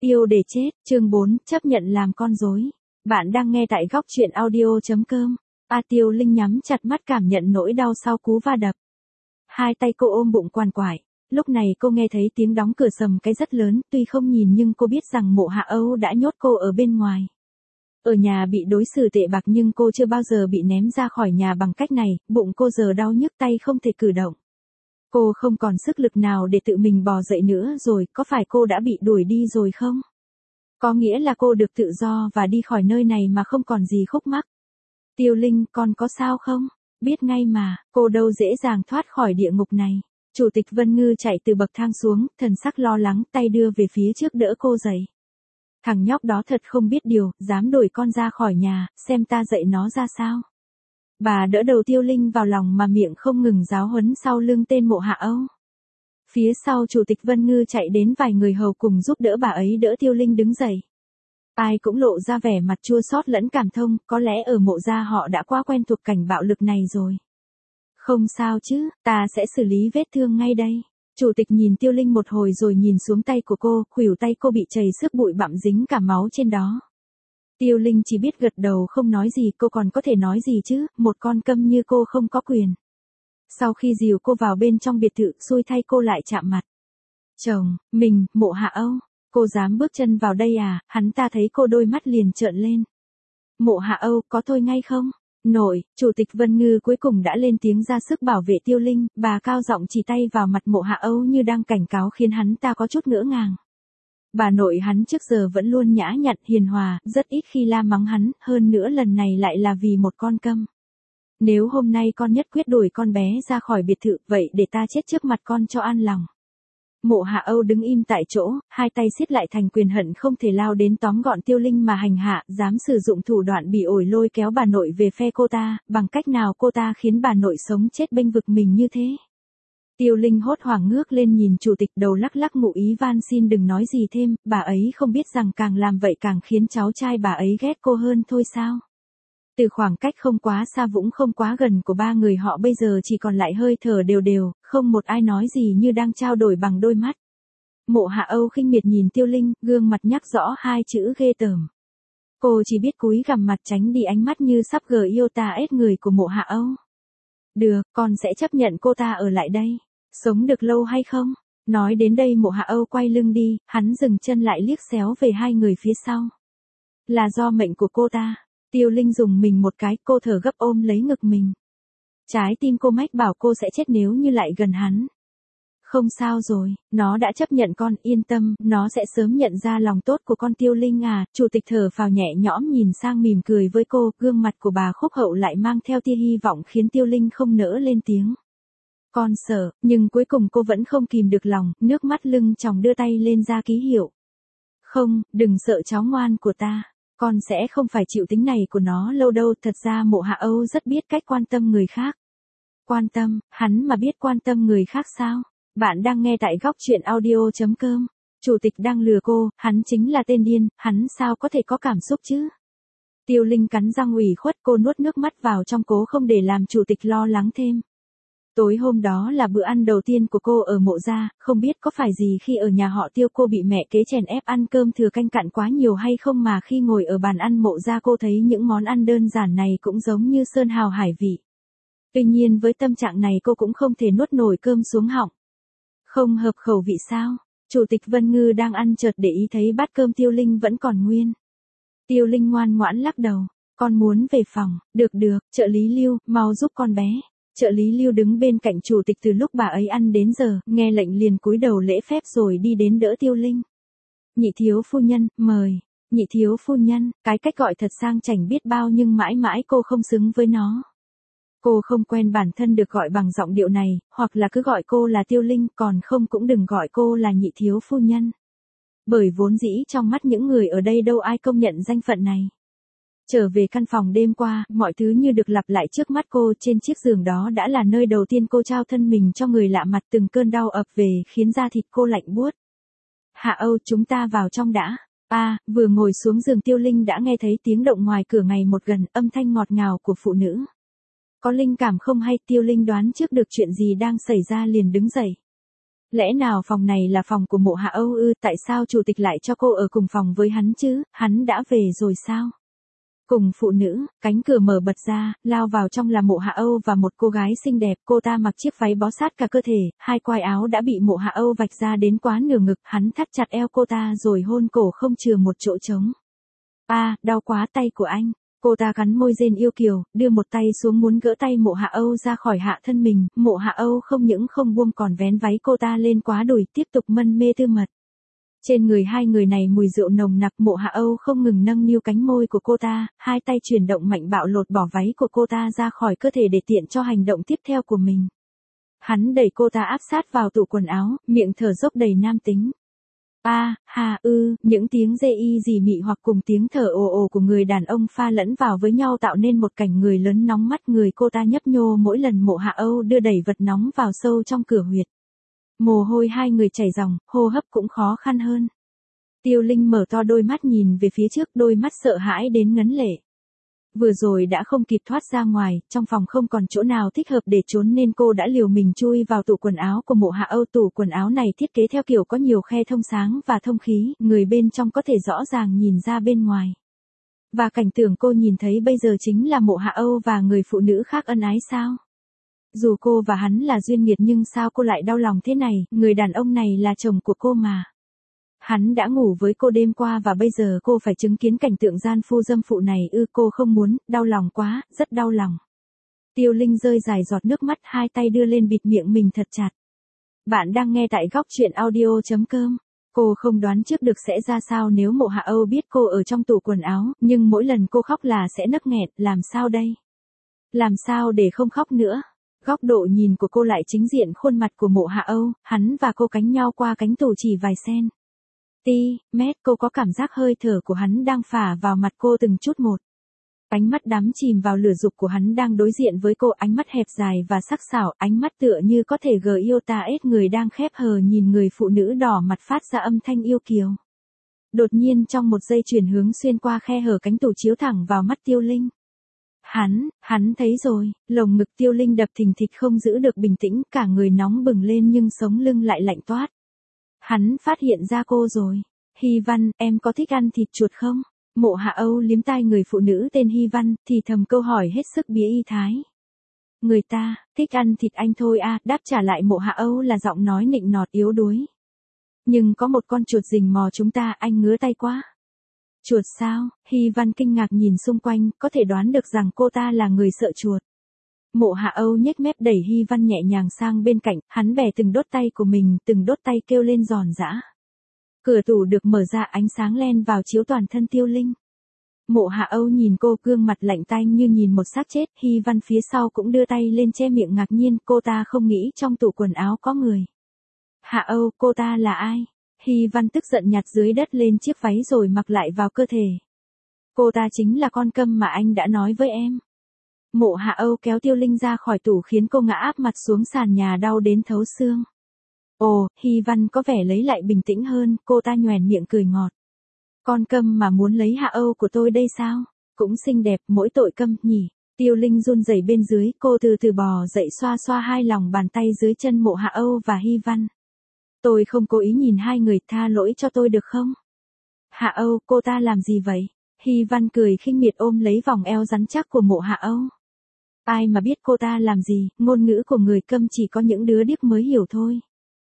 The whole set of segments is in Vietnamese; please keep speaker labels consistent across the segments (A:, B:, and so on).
A: Yêu để chết, chương 4, chấp nhận làm con rối. Bạn đang nghe tại góc truyện audio.com. Tiêu Linh nhắm chặt mắt cảm nhận nỗi đau sau cú va đập. Hai tay cô ôm bụng quằn quại. Lúc này cô nghe thấy tiếng đóng cửa sầm cái rất lớn, tuy không nhìn nhưng cô biết rằng Mộ Hạ Âu đã nhốt cô ở bên ngoài. Ở nhà bị đối xử tệ bạc nhưng cô chưa bao giờ bị ném ra khỏi nhà bằng cách này, bụng cô giờ đau nhức tay không thể cử động. Cô không còn sức lực nào để tự mình bò dậy nữa rồi, có phải cô đã bị đuổi đi rồi không? Có nghĩa là cô được tự do và đi khỏi nơi này mà không còn gì khúc mắc. Tiêu Linh, con có sao không? Biết ngay mà, cô đâu dễ dàng thoát khỏi địa ngục này. Chủ tịch Vân Ngư chạy từ bậc thang xuống, thần sắc lo lắng, tay đưa về phía trước đỡ cô dậy. Thằng nhóc đó thật không biết điều, dám đuổi con ra khỏi nhà, xem ta dạy nó ra sao. Bà đỡ đầu Tiêu Linh vào lòng mà miệng không ngừng giáo huấn sau lưng tên Mộ Hạ Âu. Phía sau Chủ tịch Vân Ngư chạy đến vài người hầu cùng giúp đỡ bà ấy đỡ Tiêu Linh đứng dậy. Ai cũng lộ ra vẻ mặt chua xót lẫn cảm thông, có lẽ ở Mộ gia họ đã quá quen thuộc cảnh bạo lực này rồi. Không sao chứ, ta sẽ xử lý vết thương ngay đây. Chủ tịch nhìn Tiêu Linh một hồi rồi nhìn xuống tay của cô, khuỷu tay cô bị chảy xước bụi bặm dính cả máu trên đó. Tiêu Linh chỉ biết gật đầu không nói gì, cô còn có thể nói gì chứ, một con câm như cô không có quyền. Sau khi dìu cô vào bên trong biệt thự, xui thay cô lại chạm mặt. Chồng, mình, Mộ Hạ Âu, cô dám bước chân vào đây à? Hắn ta thấy cô đôi mắt liền trợn lên. Mộ Hạ Âu, có thôi ngay không? Nội, Chủ tịch Vân Ngư cuối cùng đã lên tiếng ra sức bảo vệ Tiêu Linh, bà cao giọng chỉ tay vào mặt Mộ Hạ Âu như đang cảnh cáo khiến hắn ta có chút ngỡ ngàng. Bà nội hắn trước giờ vẫn luôn nhã nhặn hiền hòa, rất ít khi la mắng hắn, hơn nữa lần này lại là vì một con câm. Nếu hôm nay con nhất quyết đuổi con bé ra khỏi biệt thự, vậy để ta chết trước mặt con cho an lòng. Mộ Hạ Âu đứng im tại chỗ, hai tay siết lại thành quyền hận không thể lao đến tóm gọn Tiêu Linh mà hành hạ, dám sử dụng thủ đoạn bỉ ổi lôi kéo bà nội về phe cô ta, bằng cách nào cô ta khiến bà nội sống chết bênh vực mình như thế. Tiêu Linh hốt hoảng ngước lên nhìn chủ tịch, đầu lắc lắc ngụ ý van xin đừng nói gì thêm, bà ấy không biết rằng càng làm vậy càng khiến cháu trai bà ấy ghét cô hơn thôi sao. Từ khoảng cách không quá xa vũng không quá gần của ba người họ bây giờ chỉ còn lại hơi thở đều đều, không một ai nói gì như đang trao đổi bằng đôi mắt. Mộ Hạ Âu khinh miệt nhìn Tiêu Linh, gương mặt nhắc rõ hai chữ ghê tởm. Cô chỉ biết cúi gằm mặt tránh đi ánh mắt như sắp gờ yêu ta ết người của Mộ Hạ Âu. Được, con sẽ chấp nhận cô ta ở lại đây. Sống được lâu hay không? Nói đến đây Mộ Hạ Âu quay lưng đi, hắn dừng chân lại liếc xéo về hai người phía sau. Là do mệnh của cô ta. Tiêu Linh dùng mình một cái, cô thở gấp ôm lấy ngực mình. Trái tim cô mách bảo cô sẽ chết nếu như lại gần hắn. Không sao rồi, nó đã chấp nhận con, yên tâm, nó sẽ sớm nhận ra lòng tốt của con. Tiêu Linh à, chủ tịch thở phào nhẹ nhõm nhìn sang mỉm cười với cô, gương mặt của bà Khúc Hậu lại mang theo tia hy vọng khiến Tiêu Linh không nỡ lên tiếng. Con sợ, nhưng cuối cùng cô vẫn không kìm được lòng, nước mắt lưng tròng đưa tay lên ra ký hiệu. Không, đừng sợ cháu ngoan của ta. Con sẽ không phải chịu tính này của nó lâu đâu. Thật ra Mộ Hạ Âu rất biết cách quan tâm người khác. Quan tâm, hắn mà biết quan tâm người khác sao? Bạn đang nghe tại góc truyện audio.com. Chủ tịch đang lừa cô, hắn chính là tên điên, hắn sao có thể có cảm xúc chứ? Tiêu Linh cắn răng ủy khuất, cô nuốt nước mắt vào trong cố không để làm chủ tịch lo lắng thêm. Tối hôm đó là bữa ăn đầu tiên của cô ở Mộ gia, không biết có phải gì khi ở nhà họ Tiêu cô bị mẹ kế chèn ép ăn cơm thừa canh cặn quá nhiều hay không mà khi ngồi ở bàn ăn Mộ gia cô thấy những món ăn đơn giản này cũng giống như sơn hào hải vị. Tuy nhiên với tâm trạng này cô cũng không thể nuốt nổi cơm xuống họng. Không hợp khẩu vị sao? Chủ tịch Vân Ngư đang ăn chợt để ý thấy bát cơm Tiêu Linh vẫn còn nguyên. Tiêu Linh ngoan ngoãn lắc đầu, con muốn về phòng. Được, trợ lý Lưu, mau giúp con bé. Trợ lý Lưu đứng bên cạnh chủ tịch từ lúc bà ấy ăn đến giờ, nghe lệnh liền cúi đầu lễ phép rồi đi đến đỡ Tiêu Linh. Nhị thiếu phu nhân, mời. Nhị thiếu phu nhân, cái cách gọi thật sang chảnh biết bao nhưng mãi mãi cô không xứng với nó. Cô không quen bản thân được gọi bằng giọng điệu này, hoặc là cứ gọi cô là Tiêu Linh, còn không cũng đừng gọi cô là nhị thiếu phu nhân. Bởi vốn dĩ trong mắt những người ở đây đâu ai công nhận danh phận này. Trở về căn phòng đêm qua, mọi thứ như được lặp lại trước mắt cô. Trên chiếc giường đó đã là nơi đầu tiên cô trao thân mình cho người lạ mặt, từng cơn đau ập về khiến da thịt cô lạnh buốt. Hạ Âu, chúng ta vào trong đã. Vừa ngồi xuống giường Tiêu Linh đã nghe thấy tiếng động ngoài cửa ngày một gần, âm thanh ngọt ngào của phụ nữ. Có linh cảm không hay, Tiêu Linh đoán trước được chuyện gì đang xảy ra liền đứng dậy. Lẽ nào phòng này là phòng của Mộ Hạ Âu ư? Tại sao chủ tịch lại cho cô ở cùng phòng với hắn chứ? Hắn đã về rồi sao? Cùng phụ nữ, cánh cửa mở bật ra, lao vào trong là Mộ Hạ Âu và một cô gái xinh đẹp. Cô ta mặc chiếc váy bó sát cả cơ thể, hai quai áo đã bị Mộ Hạ Âu vạch ra đến quá nửa ngực. Hắn thắt chặt eo cô ta rồi hôn cổ không chừa một chỗ trống. Đau quá tay của anh. Cô ta cắn môi rên yêu kiều, đưa một tay xuống muốn gỡ tay Mộ Hạ Âu ra khỏi hạ thân mình. Mộ Hạ Âu không những không buông còn vén váy cô ta lên quá đùi, tiếp tục mân mê tư mật. Trên người hai người này mùi rượu nồng nặc. Mộ Hạ Âu không ngừng nâng niu cánh môi của cô ta, hai tay chuyển động mạnh bạo lột bỏ váy của cô ta ra khỏi cơ thể để tiện cho hành động tiếp theo của mình. Hắn đẩy cô ta áp sát vào tủ quần áo, miệng thở dốc đầy nam tính. Những tiếng dê y dì mị hoặc cùng tiếng thở ồ ồ của người đàn ông pha lẫn vào với nhau tạo nên một cảnh người lớn nóng mắt. Người cô ta nhấp nhô mỗi lần Mộ Hạ Âu đưa đẩy vật nóng vào sâu trong cửa huyệt. Mồ hôi hai người chảy ròng, hô hấp cũng khó khăn hơn. Tiêu Linh mở to đôi mắt nhìn về phía trước, đôi mắt sợ hãi đến ngấn lệ. Vừa rồi đã không kịp thoát ra ngoài, trong phòng không còn chỗ nào thích hợp để trốn nên cô đã liều mình chui vào tủ quần áo của Mộ Hạ Âu. Tủ quần áo này thiết kế theo kiểu có nhiều khe thông sáng và thông khí, người bên trong có thể rõ ràng nhìn ra bên ngoài. Và cảnh tượng cô nhìn thấy bây giờ chính là Mộ Hạ Âu và người phụ nữ khác ân ái sao? Dù cô và hắn là duyên nghiệt nhưng sao cô lại đau lòng thế này, người đàn ông này là chồng của cô mà. Hắn đã ngủ với cô đêm qua và bây giờ cô phải chứng kiến cảnh tượng gian phu dâm phụ này cô không muốn, đau lòng quá, rất đau lòng. Tiêu Linh rơi dài giọt nước mắt, hai tay đưa lên bịt miệng mình thật chặt. Bạn đang nghe tại góc truyện audio.com. Cô không đoán trước được sẽ ra sao nếu Mộ Hạ Âu biết cô ở trong tủ quần áo, nhưng mỗi lần cô khóc là sẽ nấc nghẹn, làm sao đây? Làm sao để không khóc nữa? Góc độ nhìn của cô lại chính diện khuôn mặt của Mộ Hạ Âu, hắn và cô cánh nhau qua cánh tủ chỉ vài centimet, cô có cảm giác hơi thở của hắn đang phả vào mặt cô từng chút một. Ánh mắt đắm chìm vào lửa dục của hắn đang đối diện với cô, ánh mắt hẹp dài và sắc sảo, ánh mắt tựa như có thể gờ yêu ta ết. Người đang khép hờ nhìn người phụ nữ đỏ mặt phát ra âm thanh yêu kiều. Đột nhiên trong một giây chuyển hướng xuyên qua khe hở cánh tủ chiếu thẳng vào mắt Tiêu Linh. Hắn thấy rồi, lồng ngực Tiêu Linh đập thình thịch không giữ được bình tĩnh, cả người nóng bừng lên nhưng sống lưng lại lạnh toát. Hắn phát hiện ra cô rồi. Hy Văn, em có thích ăn thịt chuột không? Mộ Hạ Âu liếm tai người phụ nữ tên Hy Văn, thì thầm câu hỏi hết sức bí y thái. Người ta, thích ăn thịt anh thôi đáp trả lại Mộ Hạ Âu là giọng nói nịnh nọt yếu đuối. Nhưng có một con chuột rình mò chúng ta, anh ngứa tay quá. Chuột sao? Hy Văn kinh ngạc nhìn xung quanh, có thể đoán được rằng cô ta là người sợ chuột. Mộ Hạ Âu nhếch mép đẩy Hy Văn nhẹ nhàng sang bên cạnh, hắn bẻ từng đốt tay của mình, từng đốt tay kêu lên giòn giã. Cửa tủ được mở ra, ánh sáng len vào chiếu toàn thân Tiêu Linh. Mộ Hạ Âu nhìn cô, gương mặt lạnh tanh như nhìn một xác chết. Hy Văn phía sau cũng đưa tay lên che miệng ngạc nhiên, cô ta không nghĩ trong tủ quần áo có người. Hạ Âu, cô ta là ai? Hy Văn tức giận nhặt dưới đất lên chiếc váy rồi mặc lại vào cơ thể. Cô ta chính là con câm mà anh đã nói với em. Mộ Hạ Âu kéo Tiêu Linh ra khỏi tủ khiến cô ngã áp mặt xuống sàn nhà đau đến thấu xương. Ồ, Hy Văn có vẻ lấy lại bình tĩnh hơn, cô ta nhoẻn miệng cười ngọt. Con câm mà muốn lấy Hạ Âu của tôi đây sao? Cũng xinh đẹp, mỗi tội câm nhỉ. Tiêu Linh run rẩy bên dưới, cô từ từ bò dậy xoa xoa hai lòng bàn tay dưới chân Mộ Hạ Âu và Hy Văn. Tôi không cố ý nhìn hai người, tha lỗi cho tôi được không? Hạ Âu, cô ta làm gì vậy? Hy Văn cười khinh miệt ôm lấy vòng eo rắn chắc của Mộ Hạ Âu. Ai mà biết cô ta làm gì, ngôn ngữ của người câm chỉ có những đứa điếc mới hiểu thôi.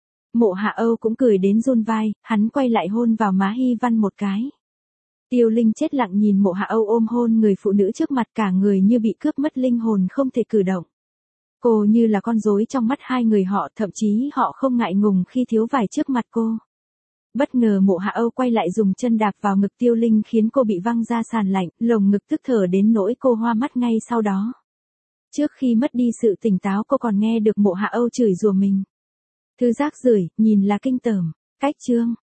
A: Mộ Hạ Âu cũng cười đến run vai, hắn quay lại hôn vào má Hy Văn một cái. Tiêu Linh chết lặng nhìn Mộ Hạ Âu ôm hôn người phụ nữ trước mặt, cả người như bị cướp mất linh hồn không thể cử động. Cô như là con rối trong mắt hai người họ, thậm chí họ không ngại ngùng khi thiếu vải trước mặt cô. Bất ngờ Mộ Hạ Âu quay lại dùng chân đạp vào ngực Tiêu Linh khiến cô bị văng ra sàn lạnh, lồng ngực tức thở đến nỗi cô hoa mắt ngay sau đó. Trước khi mất đi sự tỉnh táo cô còn nghe được Mộ Hạ Âu chửi rủa mình. Thư rác rưởi, nhìn là kinh tởm. Cách chương